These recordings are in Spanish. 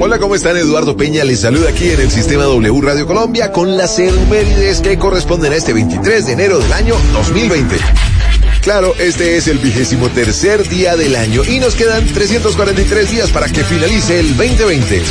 Hola, ¿cómo están? Eduardo Peña les saluda aquí en el Sistema W Radio Colombia con las efemérides que corresponden a este 23 de enero del año 2020. Claro, este es el 23º día del año y nos quedan 343 días para que finalice el 2020.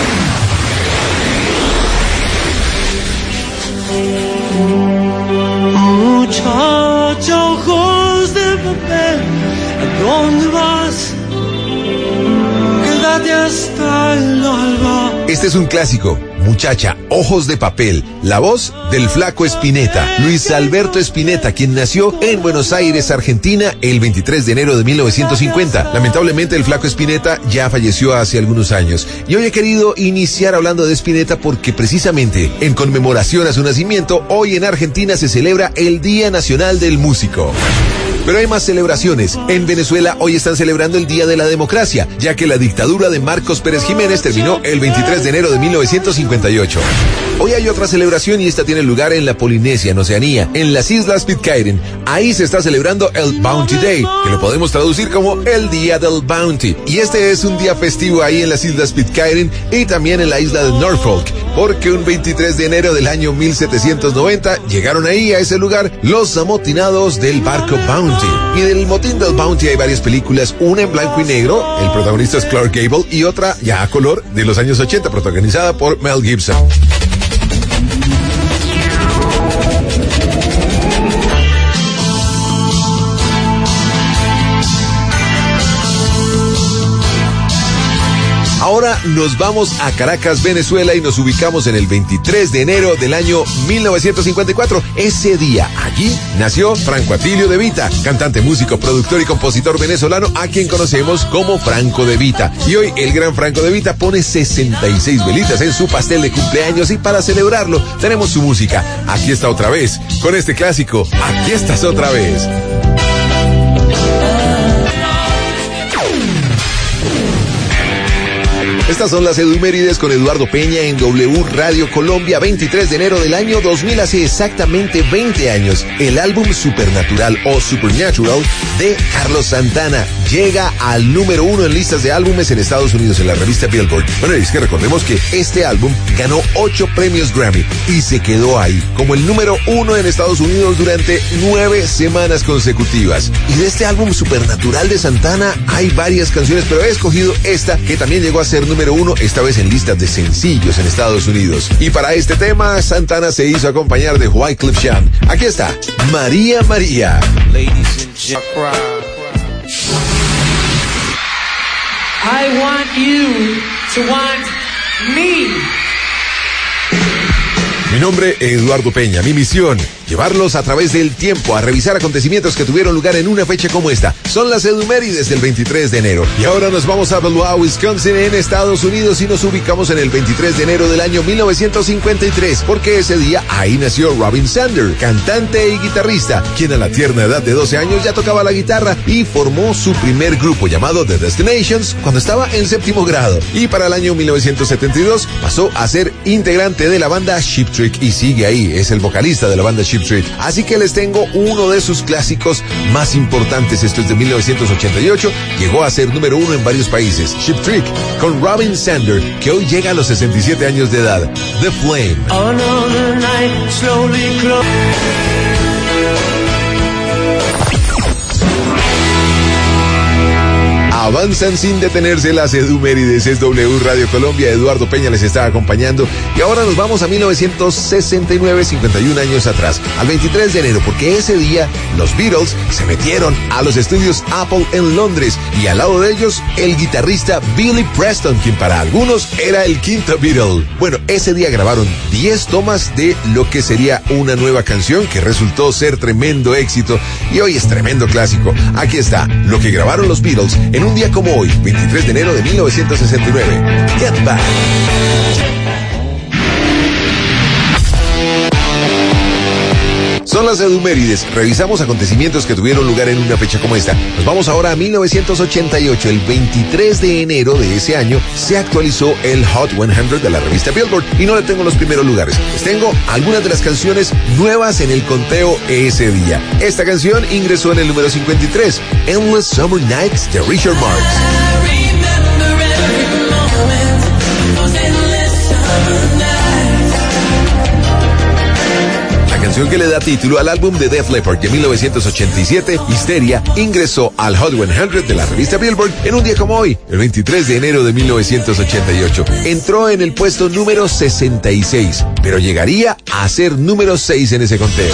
Muchacha, ojos de papel, ¿a dónde vas? Quédate hasta el alba. Este es un clásico, Muchacha, ojos de papel, la voz del Flaco Spinetta, Luis Alberto Spinetta, quien nació en Buenos Aires, Argentina, el 23 de enero de 1950. Lamentablemente el Flaco Spinetta ya falleció hace algunos años. Y hoy he querido iniciar hablando de Spinetta porque precisamente en conmemoración a su nacimiento, hoy en Argentina se celebra el Día Nacional del Músico. Pero hay más celebraciones. En Venezuela hoy están celebrando el Día de la Democracia, ya que la dictadura de Marcos Pérez Jiménez terminó el 23 de enero de 1958. Hoy hay otra celebración y esta tiene lugar en la Polinesia, en Oceanía, en las Islas Pitcairn. Ahí se está celebrando el Bounty Day, que lo podemos traducir como el Día del Bounty. Y este es un día festivo ahí en las Islas Pitcairn y también en la isla de Norfolk, porque un 23 de enero del año 1790 llegaron ahí a ese lugar los amotinados del barco Bounty. Y del motín del Bounty hay varias películas, una en blanco y negro, el protagonista es Clark Gable, y otra ya a color de los años 80, protagonizada por Mel Gibson. Ahora nos vamos a Caracas, Venezuela, y nos ubicamos en el 23 de enero del año 1954. Ese día, allí, nació Franco Atilio De Vita, cantante, músico, productor y compositor venezolano, a quien conocemos como Franco De Vita. Y hoy el gran Franco De Vita pone 66 velitas en su pastel de cumpleaños y para celebrarlo tenemos su música. Aquí está otra vez, con este clásico, Aquí estás otra vez. Estas son las efemérides con Eduardo Peña en W Radio Colombia, 23 de enero del año 2000, hace exactamente 20 años. El álbum Supernatural o Supernatural de Carlos Santana llega al número 1 en listas de álbumes en Estados Unidos, en la revista Billboard. Bueno, y es que recordemos que este álbum ganó 8 premios Grammy y se quedó ahí como el número 1 en Estados Unidos durante 9 semanas consecutivas. Y de este álbum Supernatural de Santana hay varias canciones, pero he escogido esta que también llegó a ser número 1, esta vez en listas de sencillos en Estados Unidos. Y para este tema, Santana se hizo acompañar de Wyclef Jean. Aquí está, María María. Ladies and gentlemen, I want you to want me. Mi nombre es Eduardo Peña. Mi misión, llevarlos a través del tiempo a revisar acontecimientos que tuvieron lugar en una fecha como esta. Son las efemérides del 23 de enero. Y ahora nos vamos a Beloit, Wisconsin, en Estados Unidos, y nos ubicamos en el 23 de enero del año 1953, porque ese día ahí nació Robin Zander, cantante y guitarrista, quien a la tierna edad de 12 años ya tocaba la guitarra y formó su primer grupo llamado The Destinations cuando estaba en 7º grado. Y para el año 1972 pasó a ser integrante de la banda Cheap Trick y sigue ahí, es el vocalista de la banda Cheap Trick. Así que les tengo uno de sus clásicos más importantes. Esto es de 1988, llegó a ser número 1 en varios países. Cheap Trick con Robin Zander, que hoy llega a los 67 años de edad. The Flame. Another night slowly close. Avanzan sin detenerse las efemérides. Es W Radio Colombia, Eduardo Peña les está acompañando. Y ahora nos vamos a 1969, 51 años atrás, al 23 de enero, porque ese día los Beatles se metieron a los estudios Apple en Londres y al lado de ellos el guitarrista Billy Preston, quien para algunos era el quinto Beatle. Bueno, ese día grabaron 10 tomas de lo que sería una nueva canción que resultó ser tremendo éxito y hoy es tremendo clásico. Aquí está lo que grabaron los Beatles en un día como hoy, 23 de enero de 1969. Get Back. Son las efemérides. Revisamos acontecimientos que tuvieron lugar en una fecha como esta. Nos vamos ahora a 1988. El 23 de enero de ese año se actualizó el Hot 100 de la revista Billboard y no le tengo los primeros lugares. Les tengo algunas de las canciones nuevas en el conteo ese día. Esta canción ingresó en el número 53, Endless Summer Nights de Richard Marx. canción que le da título al álbum de Def Leppard de 1987, Hysteria, ingresó al Hot 100 de la revista Billboard en un día como hoy, el 23 de enero de 1988. Entró en el puesto número 66, pero llegaría a ser número 6 en ese conteo.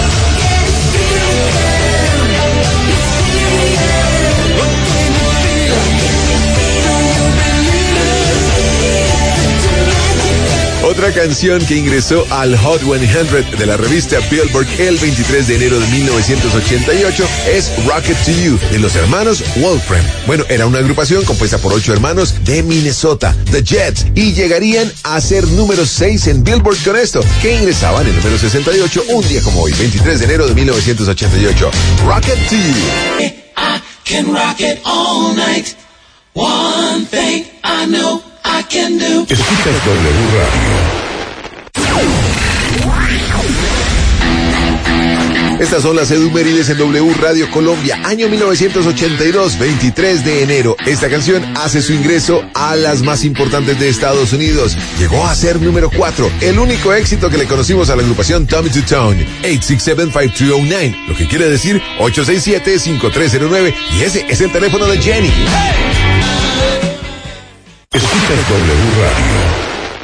Otra canción que ingresó al Hot 100 de la revista Billboard el 23 de enero de 1988 es Rocket to You, de los hermanos Wolfram. Bueno, era una agrupación compuesta por 8 hermanos de Minnesota, The Jets, y llegarían a ser número 6 en Billboard con esto, que ingresaban en número 68 un día como hoy, 23 de enero de 1988. Rocket to You. I can rock it all night. One thing I know I can do. Escuchas W Radio. Estas son las edumérides en W Radio Colombia, año 1982, 23 de enero. Esta canción hace su ingreso a las más importantes de Estados Unidos. Llegó a ser número 4, el único éxito que le conocimos a la agrupación Tommy Two Tone. 867-5309, lo que quiere decir 867-5309, y ese es el teléfono de Jenny. Escuchas W Radio.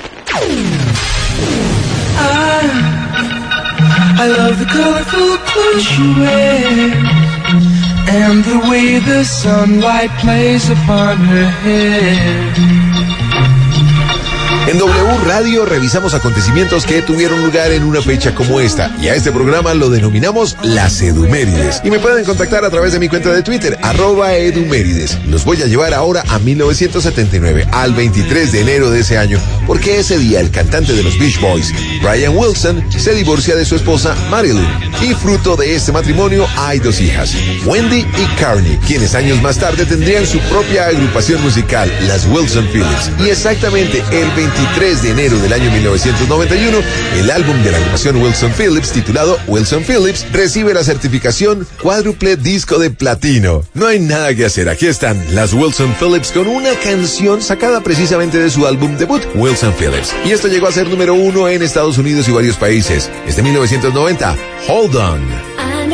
I love the colorful clothes you wear and the way the sunlight plays upon her hair. En W Radio revisamos acontecimientos que tuvieron lugar en una fecha como esta, y a este programa lo denominamos Las Edumérides. Y me pueden contactar a través de mi cuenta de Twitter, @Edumérides. Los voy a llevar ahora a 1979, al 23 de enero de ese año, porque ese día el cantante de los Beach Boys, Brian Wilson, se divorcia de su esposa Marilyn, y fruto de este matrimonio hay 2 hijas, Wendy y Carney, quienes años más tarde tendrían su propia agrupación musical, las Wilson Phillips. Y exactamente el 23 de enero del año 1991, el álbum de la agrupación Wilson Phillips, titulado Wilson Phillips, recibe la certificación cuádruple disco de platino. No hay nada que hacer, aquí están las Wilson Phillips con una canción sacada precisamente de su álbum debut, Wilson Phillips. Y esto llegó a ser número 1 en Estados Unidos y varios países. Es de 1990, Hold On.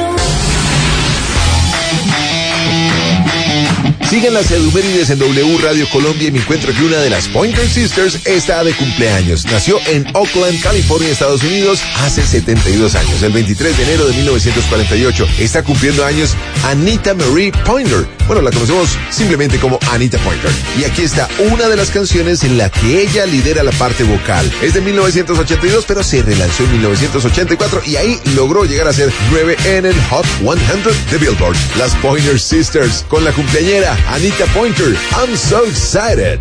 Siguen las edumérides en W Radio Colombia y me encuentro que una de las Pointer Sisters está de cumpleaños. Nació en Oakland, California, Estados Unidos, hace 72 años, el 23 de enero de 1948. Está cumpliendo años Anita Marie Pointer. Bueno, la conocemos simplemente como Anita Pointer. Y aquí está una de las canciones en la que ella lidera la parte vocal. Es de 1982, pero se relanzó en 1984 y ahí logró llegar a ser 9 en el Hot 100 de Billboard. Las Pointer Sisters con la cumpleañera Anita Pointer, I'm so excited.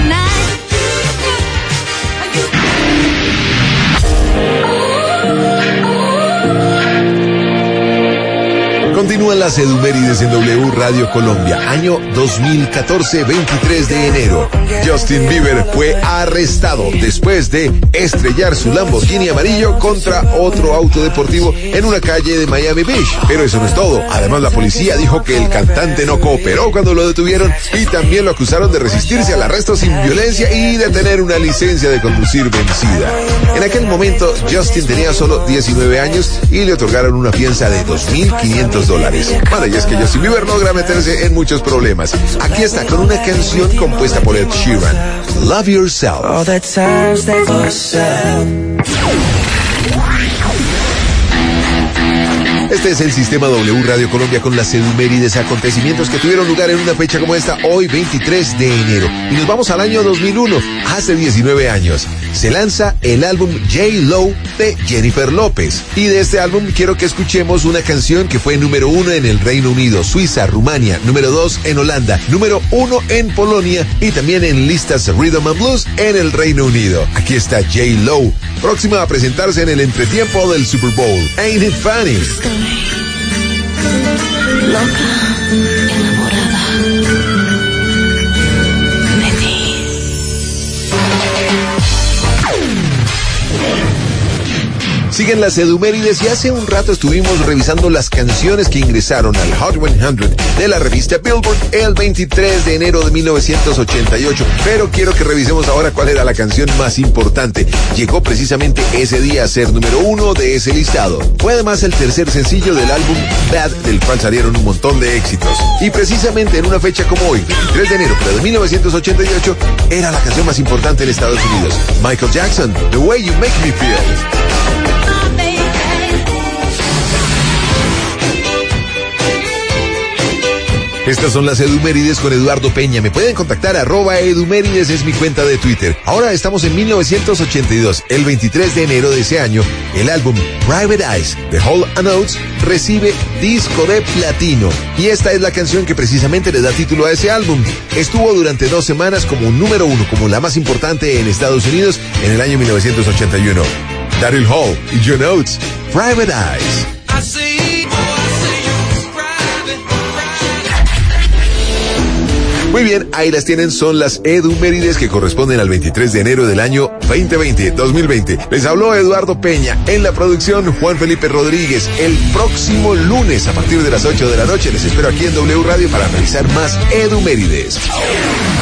Continúan las edumérides en W Radio Colombia, año 2014, 23 de enero. Justin Bieber fue arrestado después de estrellar su Lamborghini amarillo contra otro auto deportivo en una calle de Miami Beach. Pero eso no es todo. Además, la policía dijo que el cantante no cooperó cuando lo detuvieron y también lo acusaron de resistirse al arresto sin violencia y de tener una licencia de conducir vencida. En aquel momento, Justin tenía solo 19 años y le otorgaron una fianza de $2,500. Bueno, y es que Justin Bieber logra meterse en muchos problemas. Aquí está con una canción compuesta por Ed Sheeran, Love Yourself. All the times they Este es el Sistema W Radio Colombia con las edumérides, acontecimientos que tuvieron lugar en una fecha como esta, hoy 23 de enero. Y nos vamos al año 2001, hace 19 años. Se lanza el álbum J-Lo de Jennifer López. Y de este álbum quiero que escuchemos una canción que fue número 1 en el Reino Unido, Suiza, Rumania, número 2 en Holanda, número 1 en Polonia y también en listas Rhythm and Blues en el Reino Unido. Aquí está J-Lo, próxima a presentarse en el entretiempo del Super Bowl. Ain't it funny? Loca, enamorada de ti. Siguen las Edumérides y hace un rato estuvimos revisando las canciones que ingresaron al Hot 100 de la revista Billboard el 23 de enero de 1988. Pero quiero que revisemos ahora cuál era la canción más importante. Llegó precisamente ese día a ser número 1 de ese listado. Fue además el tercer sencillo del álbum Bad, del cual salieron un montón de éxitos. Y precisamente en una fecha como hoy, 23 de enero pero de 1988, era la canción más importante en Estados Unidos. Michael Jackson, The Way You Make Me Feel. Estas son las Edumérides con Eduardo Peña. Me pueden contactar @Edumérides, es mi cuenta de Twitter. Ahora estamos en 1982. El 23 de enero de ese año, el álbum Private Eyes de Hall & Oates recibe disco de platino. Y esta es la canción que precisamente le da título a ese álbum. Estuvo durante 2 semanas como número 1, como la más importante en Estados Unidos en el año 1981. Daryl Hall y John Oates, Private Eyes. Muy bien, ahí las tienen, son las Edumérides que corresponden al 23 de enero del año 2020. Les habló Eduardo Peña, en la producción Juan Felipe Rodríguez. El próximo lunes a partir de las 8 de la noche les espero aquí en W Radio para realizar más Edumérides.